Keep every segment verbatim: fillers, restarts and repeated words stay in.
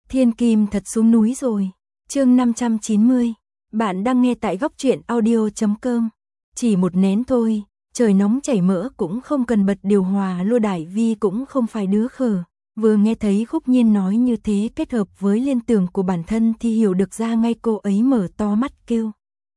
Thiên Kim thật xuống núi rồi. Chương năm trăm chín mươi. Bạn đang nghe tại góc truyện audio chấm com. Chỉ một nén thôi, trời nóng chảy mỡ cũng không cần bật điều hòa, Lô Đại Vi cũng không phải đứa khờ. Vừa nghe thấy Khúc Nhiên nói như thế kết hợp với liên tưởng của bản thân thì hiểu được ra ngay, cô ấy mở to mắt kêu.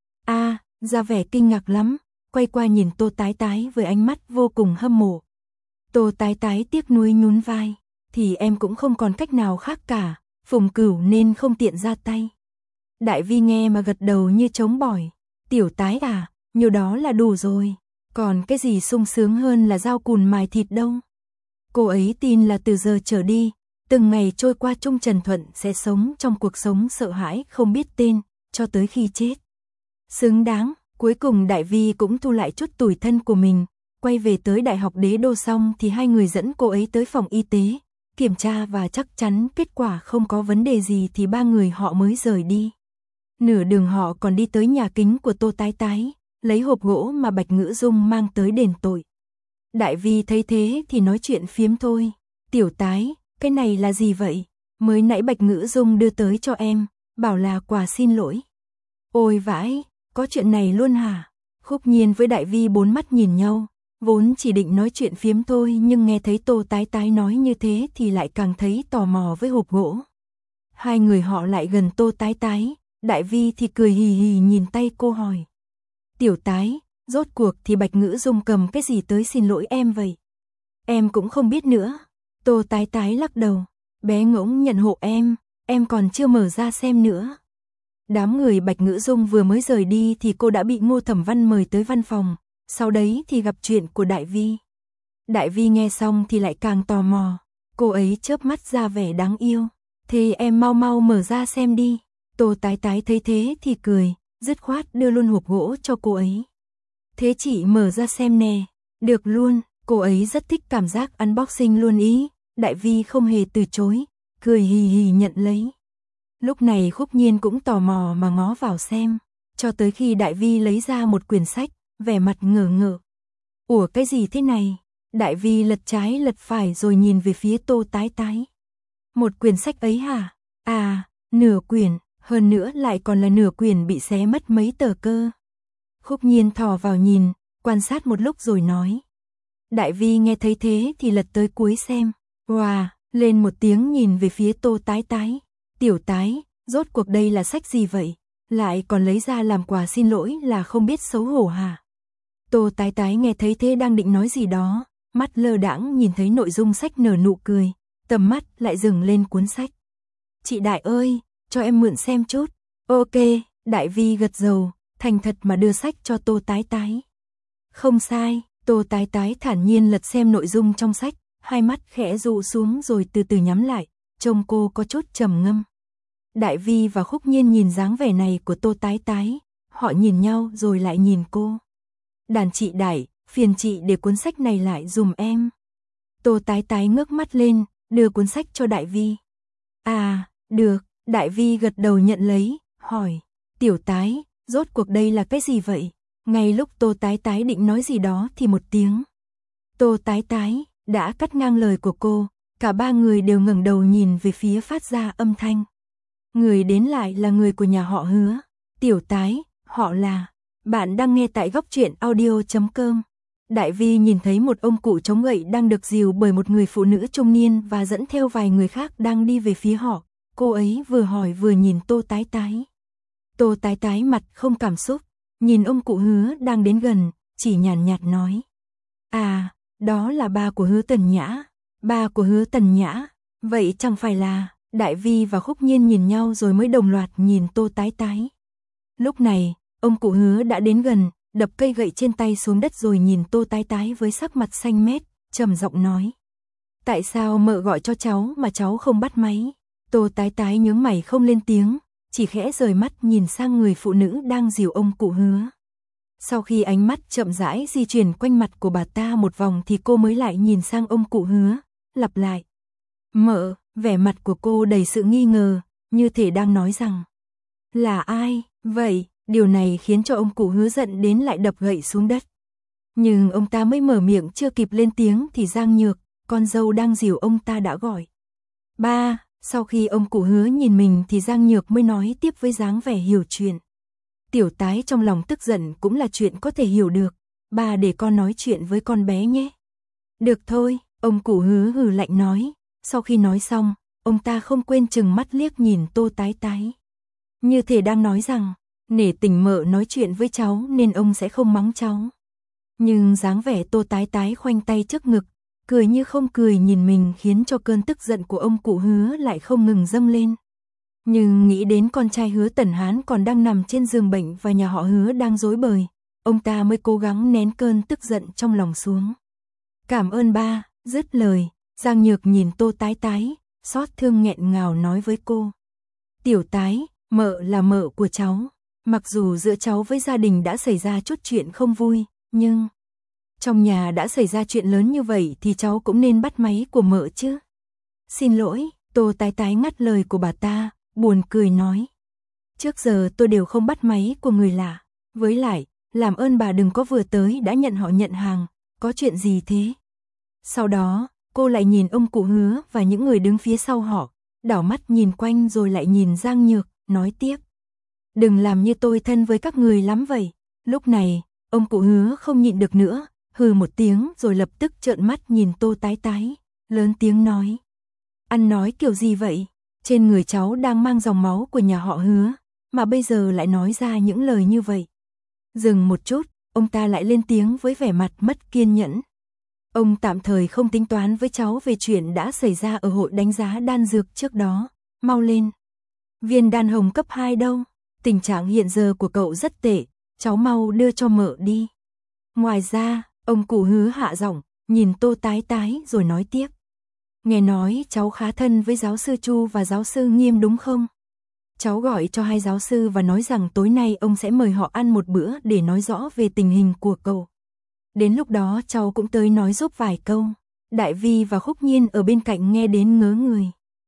A, ra vẻ kinh ngạc lắm, quay qua nhìn Tô Tái Tái với ánh mắt vô cùng hâm mộ. Tô Tái Tái tiếc nuối nhún vai, thì em cũng không còn cách nào khác cả, Phùng Cửu nên không tiện ra tay. Đại Vi nghe mà gật đầu như trống bỏi, Tiểu Tái à, nhiều đó là đủ rồi, còn cái gì sung sướng hơn là dao cùn mài thịt đâu. Cô ấy tin là từ giờ trở đi, từng ngày trôi qua Trung Trần Thuận sẽ sống trong cuộc sống sợ hãi không biết tên, cho tới khi chết. Xứng đáng, cuối cùng Đại Vi cũng thu lại chút tủi thân của mình, quay về tới Đại học Đế Đô xong thì hai người dẫn cô ấy tới phòng y tế, kiểm tra và chắc chắn kết quả không có vấn đề gì thì ba người họ mới rời đi. Nửa đường họ còn đi tới nhà kính của Tô Tái Tái, lấy hộp gỗ mà Bạch Ngữ Dung mang tới đền tội. Đại Vi thấy thế thì nói chuyện phiếm thôi. Tiểu Tái, cái này là gì vậy? Mới nãy Bạch Ngữ Dung đưa tới cho em, bảo là quà xin lỗi. Ôi vãi, có chuyện này luôn hả? Khúc Nhiên với Đại Vi bốn mắt nhìn nhau, vốn chỉ định nói chuyện phiếm thôi nhưng nghe thấy Tô Tái Tái nói như thế thì lại càng thấy tò mò với hộp gỗ. Hai người họ lại gần Tô Tái Tái, Đại Vi thì cười hì hì nhìn tay cô hỏi. Tiểu Tái, rốt cuộc thì Bạch Ngữ Dung cầm cái gì tới xin lỗi em vậy? Em cũng không biết nữa. Tô Tái Tái lắc đầu, bé ngỗng nhận hộ em, em còn chưa mở ra xem nữa. Đám người Bạch Ngữ Dung vừa mới rời đi thì cô đã bị Ngô Thẩm Văn mời tới văn phòng, sau đấy thì gặp chuyện của Đại Vi. Đại Vi nghe xong thì lại càng tò mò, cô ấy chớp mắt ra vẻ đáng yêu. Thì em mau mau mở ra xem đi. Tô Tái Tái thấy thế thì cười, dứt khoát đưa luôn hộp gỗ cho cô ấy. Thế chị mở ra xem nè. Được luôn, cô ấy rất thích cảm giác unboxing luôn ý. Đại Vi không hề từ chối, cười hì hì nhận lấy. Lúc này Khúc Nhiên cũng tò mò mà ngó vào xem, cho tới khi Đại Vi lấy ra một quyển sách, vẻ mặt ngờ ngợ. Ủa cái gì thế này? Đại Vi lật trái lật phải rồi nhìn về phía Tô Tái Tái. Một quyển sách ấy hả? À, nửa quyển, hơn nữa lại còn là nửa quyển bị xé mất mấy tờ cơ. Khúc Nhiên thò vào nhìn, quan sát một lúc rồi nói. Đại Vi nghe thấy thế thì lật tới cuối xem. Wow, lên một tiếng nhìn về phía Tô Tái Tái. Tiểu Tái, rốt cuộc đây là sách gì vậy? Lại còn lấy ra làm quà xin lỗi là không biết xấu hổ hả? Tô Tái Tái nghe thấy thế đang định nói gì đó, mắt lơ đãng nhìn thấy nội dung sách nở nụ cười, tầm mắt lại dừng lên cuốn sách. Chị Đại ơi, cho em mượn xem chút. Ok, Đại Vi gật đầu, thành thật mà đưa sách cho Tô Tái Tái. Không sai, Tô Tái Tái thản nhiên lật xem nội dung trong sách, hai mắt khẽ dụ xuống rồi từ từ nhắm lại, trông cô có chút trầm ngâm. Đại Vi và Khúc Nhiên nhìn dáng vẻ này của Tô Tái Tái, họ nhìn nhau rồi lại nhìn cô. Đàn chị Đại, phiền chị để cuốn sách này lại dùm em. Tô Tái Tái ngước mắt lên, đưa cuốn sách cho Đại Vi. À, được, Đại Vi gật đầu nhận lấy, hỏi. Tiểu Tái, rốt cuộc đây là cái gì vậy? Ngay lúc Tô Tái Tái định nói gì đó thì một tiếng. Tô Tái Tái đã cắt ngang lời của cô, cả ba người đều ngẩng đầu nhìn về phía phát ra âm thanh. Người đến lại là người của nhà họ Hứa. Tiểu Tái, họ là. Bạn đang nghe tại góc truyện audio chấm com. Đại Vi nhìn thấy một ông cụ chống gậy đang được dìu bởi một người phụ nữ trung niên và dẫn theo vài người khác đang đi về phía họ. Cô ấy vừa hỏi vừa nhìn Tô Tái Tái. Tô Tái Tái mặt không cảm xúc, nhìn ông cụ Hứa đang đến gần, chỉ nhàn nhạt nói. À, đó là ba của Hứa Tần Nhã. Ba của Hứa Tần Nhã, vậy chẳng phải là. Đại Vi và Khúc Nhiên nhìn nhau rồi mới đồng loạt nhìn Tô Tái Tái. Lúc này, ông cụ Hứa đã đến gần, đập cây gậy trên tay xuống đất rồi nhìn Tô Tái Tái với sắc mặt xanh mét, trầm giọng nói. Tại sao mợ gọi cho cháu mà cháu không bắt máy? Tô Tái Tái nhướng mày không lên tiếng, chỉ khẽ rời mắt nhìn sang người phụ nữ đang dìu ông cụ Hứa. Sau khi ánh mắt chậm rãi di chuyển quanh mặt của bà ta một vòng thì cô mới lại nhìn sang ông cụ Hứa, lặp lại. Mợ, vẻ mặt của cô đầy sự nghi ngờ, như thể đang nói rằng. Là ai, vậy? Điều này khiến cho ông cụ Hứa giận đến lại đập gậy xuống đất. Nhưng ông ta mới mở miệng chưa kịp lên tiếng thì Giang Nhược, con dâu đang dìu ông ta đã gọi. Ba, Sau khi ông cụ Hứa nhìn mình thì Giang Nhược mới nói tiếp với dáng vẻ hiểu chuyện. Tiểu tái trong lòng tức giận cũng là chuyện có thể hiểu được, bà để con nói chuyện với con bé nhé. Được thôi, ông cụ Hứa hừ lạnh nói, sau khi nói xong, ông ta không quên chừng mắt liếc nhìn Tô Tái Tái. Như thể đang nói rằng, nể tình mợ nói chuyện với cháu nên ông sẽ không mắng cháu. Nhưng dáng vẻ Tô Tái Tái khoanh tay trước ngực, cười như không cười nhìn mình khiến cho cơn tức giận của ông cụ Hứa lại không ngừng dâng lên. Nhưng nghĩ đến con trai Hứa Tần Hán còn đang nằm trên giường bệnh và nhà họ Hứa đang rối bời, ông ta mới cố gắng nén cơn tức giận trong lòng xuống. Cảm ơn ba, dứt lời, Giang Nhược nhìn Tô Tái Tái, xót thương nghẹn ngào nói với cô. Tiểu Tái, mợ là mợ của cháu, mặc dù giữa cháu với gia đình đã xảy ra chút chuyện không vui, nhưng trong nhà đã xảy ra chuyện lớn như vậy thì cháu cũng nên bắt máy của mợ chứ. Xin lỗi, Tô Tái Tái ngắt lời của bà ta, buồn cười nói. Trước giờ tôi đều không bắt máy của người lạ, với lại, làm ơn bà đừng có vừa tới đã nhận họ nhận hàng, có chuyện gì thế? Sau đó, cô lại nhìn ông cụ Hứa và những người đứng phía sau họ, đảo mắt nhìn quanh rồi lại nhìn Giang Nhược, nói tiếp. Đừng làm như tôi thân với các người lắm vậy. Lúc này, ông cụ Hứa không nhịn được nữa, hừ một tiếng rồi lập tức trợn mắt nhìn Tô Tái Tái, lớn tiếng nói. Ăn nói kiểu gì vậy? Trên người cháu đang mang dòng máu của nhà họ Hứa, mà bây giờ lại nói ra những lời như vậy. Dừng một chút, ông ta lại lên tiếng với vẻ mặt mất kiên nhẫn. Ông tạm thời không tính toán với cháu về chuyện đã xảy ra ở hội đánh giá đan dược trước đó, mau lên. Viên đan hồng cấp hai đâu? Tình trạng hiện giờ của cậu rất tệ, cháu mau đưa cho mợ đi. Ngoài ra, ông cụ Hứa hạ giọng, nhìn Tô Tái Tái rồi nói tiếp. Nghe nói cháu khá thân với giáo sư Chu và giáo sư Nghiêm đúng không? Cháu gọi cho hai giáo sư và nói rằng tối nay ông sẽ mời họ ăn một bữa để nói rõ về tình hình của cậu. Đến lúc đó cháu cũng tới nói giúp vài câu. Đại Vi và Khúc Nhiên ở bên cạnh nghe đến ngớ người.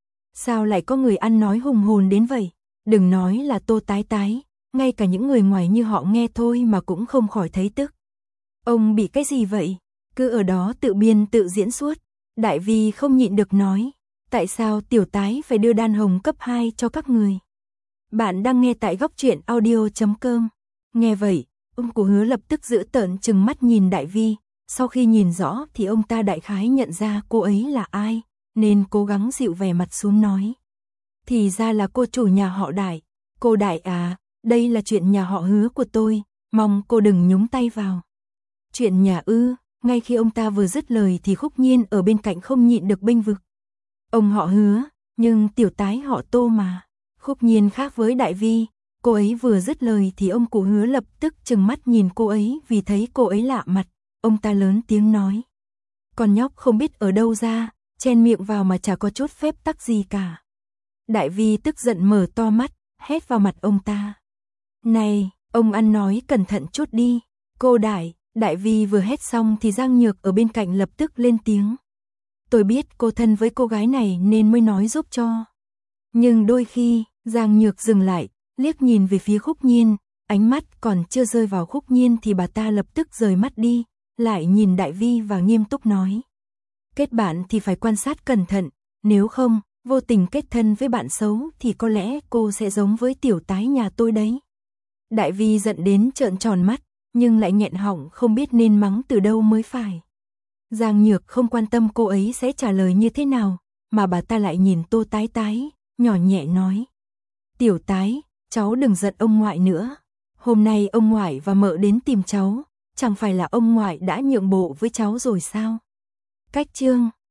Sao lại có người ăn nói hùng hồn đến vậy? Đừng nói là Tô Tái Tái, ngay cả những người ngoài như họ nghe thôi mà cũng không khỏi thấy tức. Ông bị cái gì vậy? Cứ ở đó tự biên tự diễn suốt. Đại Vi không nhịn được nói. Tại sao Tiểu Tái phải đưa đan hồng cấp hai cho các người? Bạn đang nghe tại góc truyện audio chấm com. Nghe vậy, ông cụ Hứa lập tức giữ tợn chừng mắt nhìn Đại Vi. Sau khi nhìn rõ thì ông ta đại khái nhận ra cô ấy là ai, nên cố gắng dịu vẻ mặt xuống nói. Thì ra là cô chủ nhà họ Đại. Cô Đại à, đây là chuyện nhà họ Hứa của tôi, mong cô đừng nhúng tay vào. Chuyện nhà ư? Ngay khi ông ta vừa dứt lời thì Khúc Nhiên ở bên cạnh không nhịn được bênh vực. Ông họ Hứa, nhưng Tiểu Tái họ Tô mà. Khúc Nhiên khác với Đại Vi, cô ấy vừa dứt lời thì ông cụ Hứa lập tức trừng mắt nhìn cô ấy vì thấy cô ấy lạ mặt. Ông ta lớn tiếng nói. Con nhóc không biết ở đâu ra, chen miệng vào mà chả có chút phép tắc gì cả. Đại Vi tức giận mở to mắt, hét vào mặt ông ta. Này, ông ăn nói cẩn thận chút đi, cô Đại. Đại Vi vừa hét xong thì Giang Nhược ở bên cạnh lập tức lên tiếng. Tôi biết cô thân với cô gái này nên mới nói giúp cho. Nhưng đôi khi, Giang Nhược dừng lại, liếc nhìn về phía Khúc Nhiên, ánh mắt còn chưa rơi vào Khúc Nhiên thì bà ta lập tức rời mắt đi, lại nhìn Đại Vi và nghiêm túc nói. Kết bạn thì phải quan sát cẩn thận, nếu không, vô tình kết thân với bạn xấu thì có lẽ cô sẽ giống với Tiểu Tái nhà tôi đấy. Đại Vi giận đến trợn tròn mắt, nhưng lại nghẹn họng không biết nên mắng từ đâu mới phải. Giang Nhược không quan tâm cô ấy sẽ trả lời như thế nào, mà bà ta lại nhìn Tô Tái Tái, nhỏ nhẹ nói. Tiểu Tái, cháu đừng giận ông ngoại nữa. Hôm nay ông ngoại và mợ đến tìm cháu, chẳng phải là ông ngoại đã nhượng bộ với cháu rồi sao? Cách chương